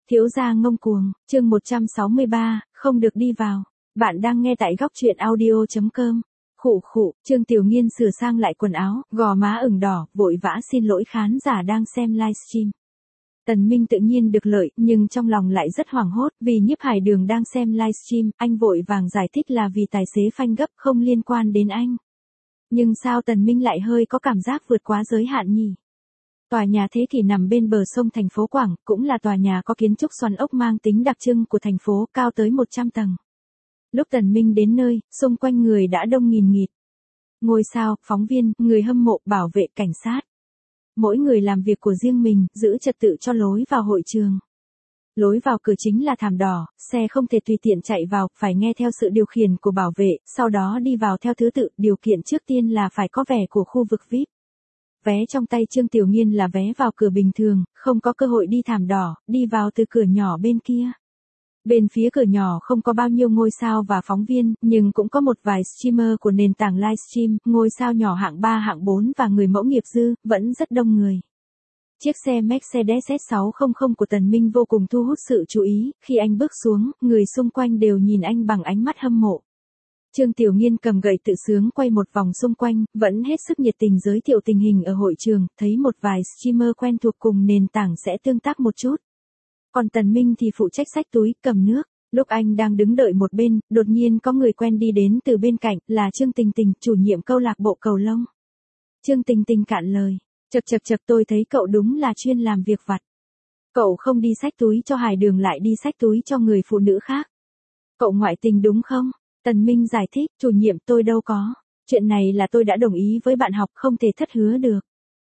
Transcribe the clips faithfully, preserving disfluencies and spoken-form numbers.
Thiếu gia ngông cuồng, chương một trăm sáu mươi ba, không được đi vào. Bạn đang nghe tại góc truyện audio chấm com. Khụ khụ, Trương Tiểu Nghiên sửa sang lại quần áo, gò má ửng đỏ, vội vã xin lỗi khán giả đang xem livestream. Tần Minh tự nhiên được lợi, nhưng trong lòng lại rất hoảng hốt, vì Nhiếp Hải Đường đang xem livestream, anh vội vàng giải thích là vì tài xế phanh gấp không liên quan đến anh. Nhưng sao Tần Minh lại hơi có cảm giác vượt quá giới hạn nhỉ? Tòa nhà thế kỷ nằm bên bờ sông thành phố Quảng, cũng là tòa nhà có kiến trúc xoắn ốc mang tính đặc trưng của thành phố, cao tới một trăm tầng. Lúc Tần Minh đến nơi, xung quanh người đã đông nghìn nghịt. Ngôi sao, phóng viên, người hâm mộ, bảo vệ, cảnh sát. Mỗi người làm việc của riêng mình, giữ trật tự cho lối vào hội trường. Lối vào cửa chính là thảm đỏ, xe không thể tùy tiện chạy vào, phải nghe theo sự điều khiển của bảo vệ, sau đó đi vào theo thứ tự, điều kiện trước tiên là phải có vẻ của khu vực vi ai pi. Vé trong tay Trương Tiểu Nghiên là vé vào cửa bình thường, không có cơ hội đi thảm đỏ, đi vào từ cửa nhỏ bên kia. Bên phía cửa nhỏ không có bao nhiêu ngôi sao và phóng viên, nhưng cũng có một vài streamer của nền tảng livestream, ngôi sao nhỏ hạng ba hạng bốn và người mẫu nghiệp dư, vẫn rất đông người. Chiếc xe Mercedes S sáu trăm của Tần Minh vô cùng thu hút sự chú ý, khi anh bước xuống, người xung quanh đều nhìn anh bằng ánh mắt hâm mộ. Trương Tiểu Nghiên cầm gậy tự sướng quay một vòng xung quanh, vẫn hết sức nhiệt tình giới thiệu tình hình ở hội trường, thấy một vài streamer quen thuộc cùng nền tảng sẽ tương tác một chút. Còn Tần Minh thì phụ trách xách túi, cầm nước. Lúc anh đang đứng đợi một bên, đột nhiên có người quen đi đến từ bên cạnh, là Trương Tình Tình, chủ nhiệm câu lạc bộ cầu lông. Trương Tình Tình cạn lời, chậc chậc chậc tôi thấy cậu đúng là chuyên làm việc vặt. Cậu không đi xách túi cho Hải Đường lại đi xách túi cho người phụ nữ khác. Cậu ngoại tình đúng không? Tần Minh giải thích, chủ nhiệm tôi đâu có. Chuyện này là tôi đã đồng ý với bạn học, không thể thất hứa được.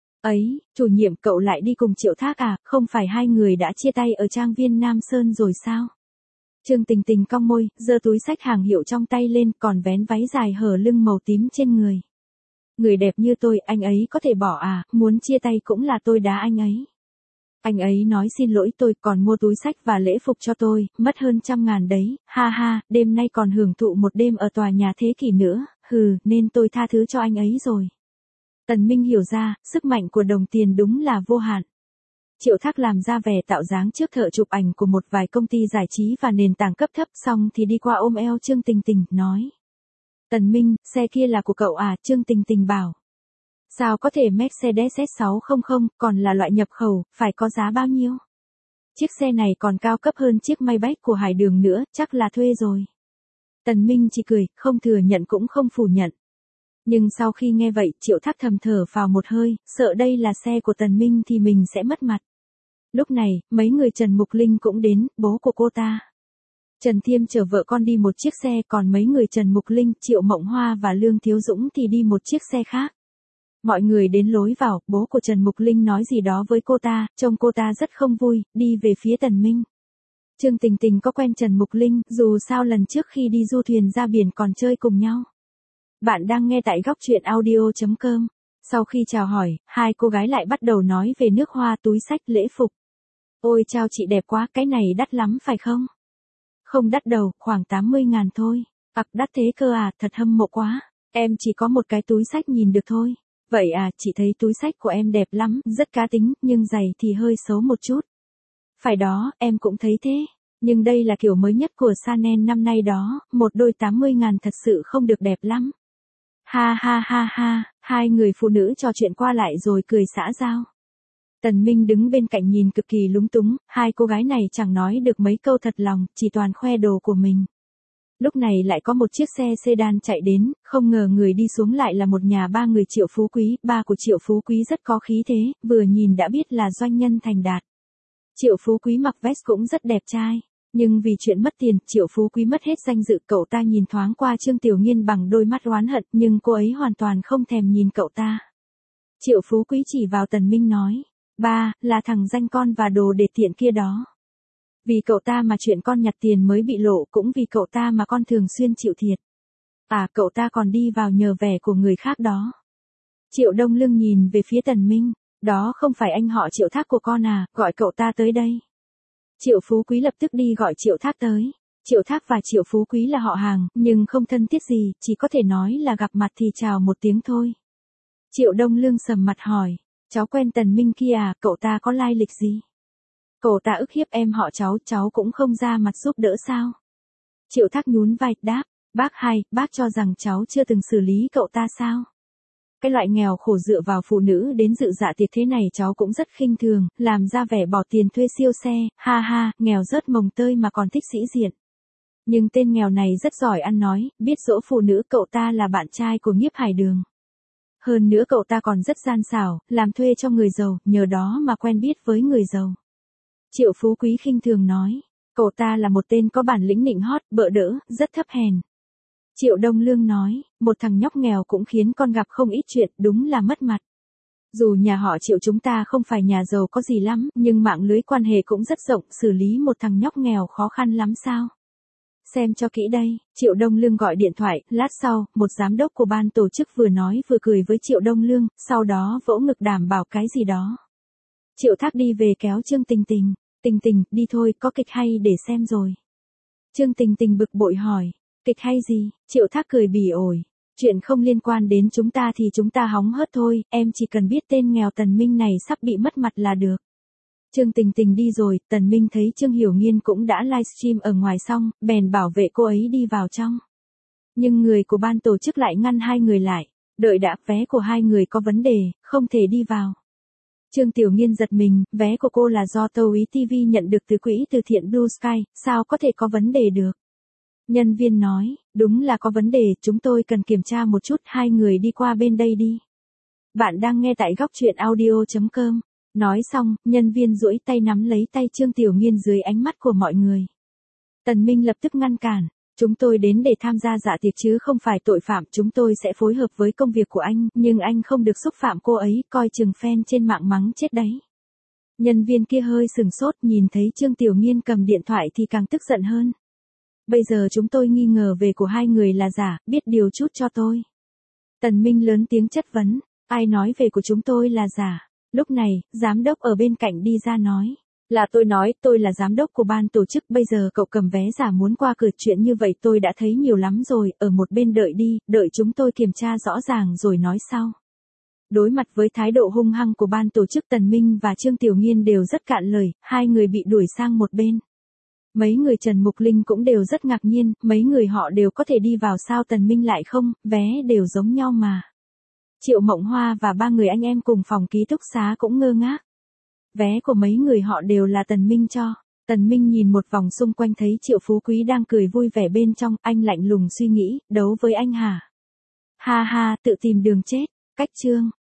Ấy, chủ nhiệm cậu lại đi cùng Triệu Thác à, không phải hai người đã chia tay ở trang viên Nam Sơn rồi sao? Trương Tình Tình cong môi, giơ túi xách hàng hiệu trong tay lên, còn vén váy dài hở lưng màu tím trên người. Người đẹp như tôi, anh ấy có thể bỏ à, muốn chia tay cũng là tôi đá anh ấy. Anh ấy nói xin lỗi tôi, còn mua túi xách và lễ phục cho tôi, mất hơn trăm ngàn đấy, ha ha, đêm nay còn hưởng thụ một đêm ở tòa nhà thế kỷ nữa, hừ, nên tôi tha thứ cho anh ấy rồi. Tần Minh hiểu ra, sức mạnh của đồng tiền đúng là vô hạn. Triệu Thác làm ra vẻ tạo dáng trước thợ chụp ảnh của một vài công ty giải trí và nền tảng cấp thấp, xong thì đi qua ôm eo Trương Tình Tình, nói. Tần Minh, xe kia là của cậu à, Trương Tình Tình bảo. Sao có thể Mercedes S sáu trăm, còn là loại nhập khẩu, phải có giá bao nhiêu? Chiếc xe này còn cao cấp hơn chiếc Maybach của Hải Đường nữa, chắc là thuê rồi. Tần Minh chỉ cười, không thừa nhận cũng không phủ nhận. Nhưng sau khi nghe vậy, Triệu Thác thầm thở phào một hơi, sợ đây là xe của Tần Minh thì mình sẽ mất mặt. Lúc này, mấy người Trần Mục Linh cũng đến, bố của cô ta. Trần Thiêm chở vợ con đi một chiếc xe, còn mấy người Trần Mục Linh, Triệu Mộng Hoa và Lương Thiếu Dũng thì đi một chiếc xe khác. Mọi người đến lối vào, bố của Trần Mục Linh nói gì đó với cô ta, trông cô ta rất không vui, đi về phía Tần Minh. Trương Tình Tình có quen Trần Mục Linh, dù sao lần trước khi đi du thuyền ra biển còn chơi cùng nhau. Bạn đang nghe tại góc truyện audio chấm com. Sau khi chào hỏi, hai cô gái lại bắt đầu nói về nước hoa, túi xách, lễ phục. Ôi chao chị đẹp quá, cái này đắt lắm phải không? Không đắt đâu, khoảng tám mươi ngàn thôi. Ặc đắt thế cơ à, thật hâm mộ quá. Em chỉ có một cái túi xách nhìn được thôi. Vậy à, chị thấy túi xách của em đẹp lắm, rất cá tính, nhưng giày thì hơi xấu một chút. Phải đó, em cũng thấy thế. Nhưng đây là kiểu mới nhất của Chanel năm nay đó, một đôi tám mươi ngàn thật sự không được đẹp lắm. Ha ha ha ha, hai người phụ nữ trò chuyện qua lại rồi cười xã giao. Tần Minh đứng bên cạnh nhìn cực kỳ lúng túng, hai cô gái này chẳng nói được mấy câu thật lòng, chỉ toàn khoe đồ của mình. Lúc này lại có một chiếc xe sedan chạy đến, không ngờ người đi xuống lại là một nhà ba người Triệu Phú Quý, ba của Triệu Phú Quý rất có khí thế, vừa nhìn đã biết là doanh nhân thành đạt. Triệu Phú Quý mặc vest cũng rất đẹp trai. Nhưng vì chuyện mất tiền, Triệu Phú Quý mất hết danh dự, cậu ta nhìn thoáng qua Trương Tiểu Nghiên bằng đôi mắt oán hận, nhưng cô ấy hoàn toàn không thèm nhìn cậu ta. Triệu Phú Quý chỉ vào Tần Minh nói, ba, là thằng danh con và đồ để tiện kia đó. Vì cậu ta mà chuyện con nhặt tiền mới bị lộ, cũng vì cậu ta mà con thường xuyên chịu thiệt. À, cậu ta còn đi vào nhờ vẻ của người khác đó. Triệu Đông Lương nhìn về phía Tần Minh, đó không phải anh họ Triệu Thác của con à, gọi cậu ta tới đây. Triệu Phú Quý lập tức đi gọi Triệu Thác tới. Triệu Thác và Triệu Phú Quý là họ hàng, nhưng không thân thiết gì, chỉ có thể nói là gặp mặt thì chào một tiếng thôi. Triệu Đông Lương sầm mặt hỏi, cháu quen Tần Minh kia à, cậu ta có lai lịch gì? Cậu ta ức hiếp em họ cháu, cháu cũng không ra mặt giúp đỡ sao? Triệu Thác nhún vai, đáp, bác hai, bác cho rằng cháu chưa từng xử lý cậu ta sao? Cái loại nghèo khổ dựa vào phụ nữ đến dự dạ tiệc thế này cháu cũng rất khinh thường, làm ra vẻ bỏ tiền thuê siêu xe, ha ha, nghèo rớt mồng tơi mà còn thích sĩ diện. Nhưng tên nghèo này rất giỏi ăn nói, biết dỗ phụ nữ, cậu ta là bạn trai của Nhiếp Hải Đường. Hơn nữa cậu ta còn rất gian xảo, làm thuê cho người giàu, nhờ đó mà quen biết với người giàu. Triệu Phú Quý khinh thường nói, cậu ta là một tên có bản lĩnh nịnh hót, bợ đỡ, rất thấp hèn. Triệu Đông Lương nói, một thằng nhóc nghèo cũng khiến con gặp không ít chuyện, đúng là mất mặt. Dù nhà họ Triệu chúng ta không phải nhà giàu có gì lắm, nhưng mạng lưới quan hệ cũng rất rộng, xử lý một thằng nhóc nghèo khó khăn lắm sao? Xem cho kỹ đây, Triệu Đông Lương gọi điện thoại, lát sau, một giám đốc của ban tổ chức vừa nói vừa cười với Triệu Đông Lương, sau đó vỗ ngực đảm bảo cái gì đó. Triệu Thác đi về kéo Trương Tình Tình, Tình Tình, đi thôi, có kịch hay để xem rồi. Trương Tình Tình bực bội hỏi, kịch hay gì? Triệu Thác cười bỉ ổi, chuyện không liên quan đến chúng ta thì chúng ta hóng hớt thôi, em chỉ cần biết tên nghèo Tần Minh này sắp bị mất mặt là được. Trương Tình Tình đi rồi, Tần Minh thấy Trương Hiểu Nghiên cũng đã livestream ở ngoài xong, bèn bảo vệ cô ấy đi vào trong. Nhưng người của ban tổ chức lại ngăn hai người lại, đợi đã, vé của hai người có vấn đề, không thể đi vào. Trương Tiểu Nghiên giật mình, vé của cô là do Tâu Ý ti vi nhận được từ quỹ từ thiện Blue Sky, sao có thể có vấn đề được? Nhân viên nói, đúng là có vấn đề, chúng tôi cần kiểm tra một chút, hai người đi qua bên đây đi. Bạn đang nghe tại góc truyện audio chấm com. Nói xong, nhân viên duỗi tay nắm lấy tay Trương Tiểu Nghiên dưới ánh mắt của mọi người. Tần Minh lập tức ngăn cản, chúng tôi đến để tham gia dạ tiệc chứ không phải tội phạm, chúng tôi sẽ phối hợp với công việc của anh, nhưng anh không được xúc phạm cô ấy, coi chừng fan trên mạng mắng chết đấy. Nhân viên kia hơi sừng sốt, nhìn thấy Trương Tiểu Nghiên cầm điện thoại thì càng tức giận hơn. Bây giờ chúng tôi nghi ngờ về của hai người là giả, biết điều chút cho tôi. Tần Minh lớn tiếng chất vấn, ai nói về của chúng tôi là giả? Lúc này, giám đốc ở bên cạnh đi ra nói, là tôi nói, tôi là giám đốc của ban tổ chức, bây giờ cậu cầm vé giả muốn qua cửa, chuyện như vậy tôi đã thấy nhiều lắm rồi, ở một bên đợi đi, đợi chúng tôi kiểm tra rõ ràng rồi nói sau. Đối mặt với thái độ hung hăng của ban tổ chức, Tần Minh và Trương Tiểu Nghiên đều rất cạn lời, hai người bị đuổi sang một bên. Mấy người Trần Mục Linh cũng đều rất ngạc nhiên, mấy người họ đều có thể đi vào sao Tần Minh lại không, vé đều giống nhau mà. Triệu Mộng Hoa và ba người anh em cùng phòng ký túc xá cũng ngơ ngác. Vé của mấy người họ đều là Tần Minh cho. Tần Minh nhìn một vòng xung quanh thấy Triệu Phú Quý đang cười vui vẻ bên trong, anh lạnh lùng suy nghĩ, đấu với anh hả? Ha ha, tự tìm đường chết, cách chương.